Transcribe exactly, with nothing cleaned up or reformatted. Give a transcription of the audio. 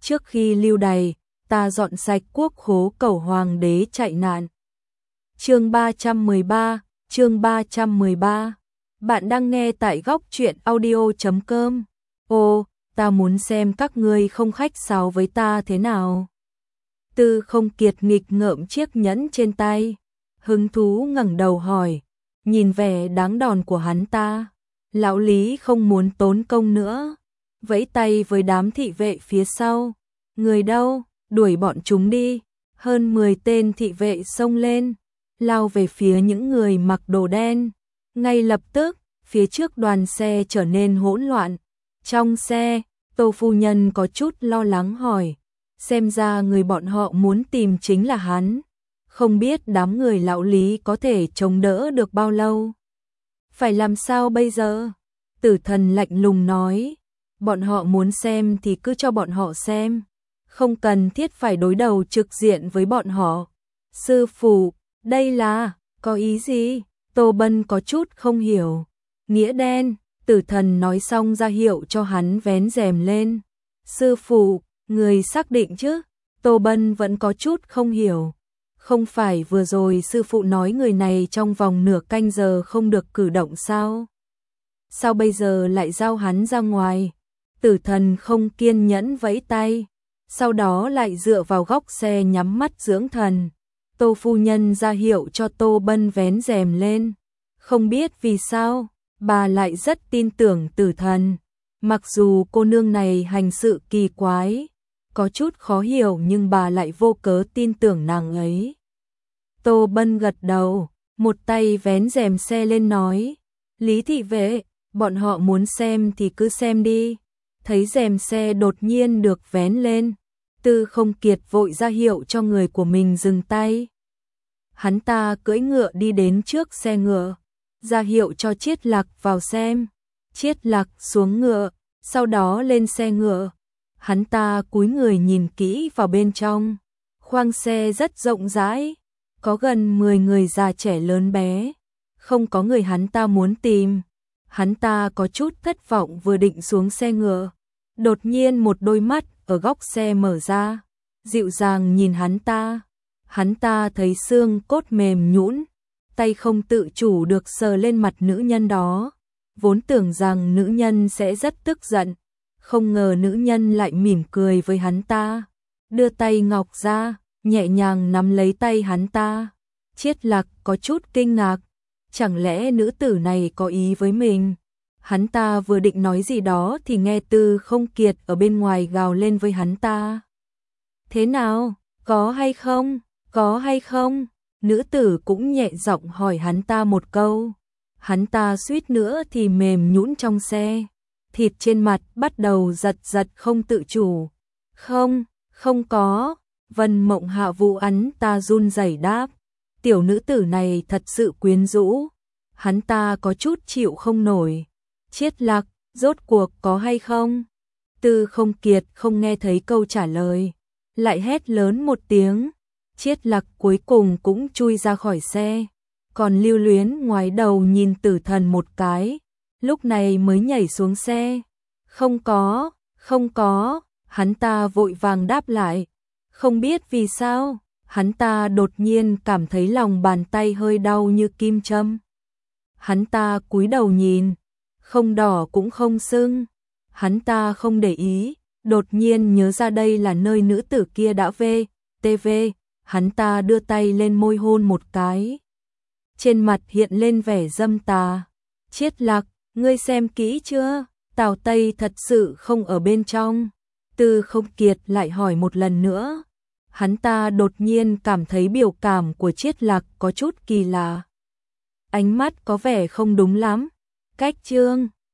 trước khi lưu đày, ta dọn sạch quốc khố cầu hoàng đế chạy nạn. Chương ba trăm mười ba, chương ba trăm mười ba. Bạn đang nghe tại góc truyện audio chấm com. Ô, ta muốn xem các ngươi không khách sáo với ta thế nào. Tư Không Kiệt nghịch ngợm chiếc nhẫn trên tay, hứng thú ngẩng đầu hỏi, nhìn vẻ đáng đòn của hắn ta. Lão Lý không muốn tốn công nữa, vẫy tay với đám thị vệ phía sau. Người đâu, đuổi bọn chúng đi. Hơn mười tên thị vệ xông lên, lao về phía những người mặc đồ đen. Ngay lập tức, phía trước đoàn xe trở nên hỗn loạn. Trong xe, Tô phu nhân có chút lo lắng hỏi, xem ra người bọn họ muốn tìm chính là hắn. Không biết đám người lão Lý có thể chống đỡ được bao lâu. Phải làm sao bây giờ? Tử Thần lạnh lùng nói, bọn họ muốn xem thì cứ cho bọn họ xem, không cần thiết phải đối đầu trực diện với bọn họ. Sư phụ, đây là, có ý gì? Tô Bân có chút không hiểu. Nghĩa đen, Tử Thần nói xong ra hiệu cho hắn vén rèm lên. Sư phụ, người xác định chứ? Tô Bân vẫn có chút không hiểu. Không phải vừa rồi sư phụ nói người này trong vòng nửa canh giờ không được cử động sao? Sao bây giờ lại giao hắn ra ngoài? Tử Thần không kiên nhẫn vẫy tay, sau đó lại dựa vào góc xe nhắm mắt dưỡng thần. Tô phu nhân ra hiệu cho Tô Bân vén rèm lên. Không biết vì sao, bà lại rất tin tưởng Tử Thần. Mặc dù cô nương này hành sự kỳ quái, có chút khó hiểu, nhưng bà lại vô cớ tin tưởng nàng ấy. Tô Bân gật đầu, một tay vén rèm xe lên nói, Lý thị vệ, bọn họ muốn xem thì cứ xem đi. Thấy rèm xe đột nhiên được vén lên, Tư Không Kiệt vội ra hiệu cho người của mình dừng tay. Hắn ta cưỡi ngựa đi đến trước xe ngựa, ra hiệu cho Chiết Lạc vào xem. Chiết Lạc xuống ngựa, sau đó lên xe ngựa. Hắn ta cúi người nhìn kỹ vào bên trong. Khoang xe rất rộng rãi, có gần mười người già trẻ lớn bé, không có người hắn ta muốn tìm. Hắn ta có chút thất vọng, vừa định xuống xe ngựa, đột nhiên một đôi mắt ở góc xe mở ra, dịu dàng nhìn hắn ta. Hắn ta thấy xương cốt mềm nhũn, tay không tự chủ được sờ lên mặt nữ nhân đó. Vốn tưởng rằng nữ nhân sẽ rất tức giận, không ngờ nữ nhân lại mỉm cười với hắn ta, đưa tay ngọc ra, nhẹ nhàng nắm lấy tay hắn ta. Chiết Lạc có chút kinh ngạc, chẳng lẽ nữ tử này có ý với mình? Hắn ta vừa định nói gì đó thì nghe Tư Không Kiệt ở bên ngoài gào lên với hắn ta. Thế nào, có hay không, có hay không? Nữ tử cũng nhẹ giọng hỏi hắn ta một câu. Hắn ta suýt nữa thì mềm nhũn trong xe, thịt trên mặt bắt đầu giật giật không tự chủ. Không, không có. Vân Mộng Hạ Vũ hắn ta run rẩy đáp, tiểu nữ tử này thật sự quyến rũ. Hắn ta có chút chịu không nổi. Chiết Lạc, rốt cuộc có hay không? Tư Không Kiệt không nghe thấy câu trả lời, lại hét lớn một tiếng. Chiết Lạc cuối cùng cũng chui ra khỏi xe, còn Lưu Luyến ngoái đầu nhìn Tử Thần một cái, lúc này mới nhảy xuống xe. Không có, không có, hắn ta vội vàng đáp lại. Không biết vì sao, hắn ta đột nhiên cảm thấy lòng bàn tay hơi đau như kim châm. Hắn ta cúi đầu nhìn, không đỏ cũng không sưng. Hắn ta không để ý, đột nhiên nhớ ra đây là nơi nữ tử kia đã về, tê vê. Hắn ta đưa tay lên môi hôn một cái. Trên mặt hiện lên vẻ dâm tà. Chiết Lạc, ngươi xem kỹ chưa? Tào Tây thật sự không ở bên trong. Tư Không Kiệt lại hỏi một lần nữa. Hắn ta đột nhiên cảm thấy biểu cảm của Chiết Lạc có chút kỳ lạ. Ánh mắt có vẻ không đúng lắm. Cách chương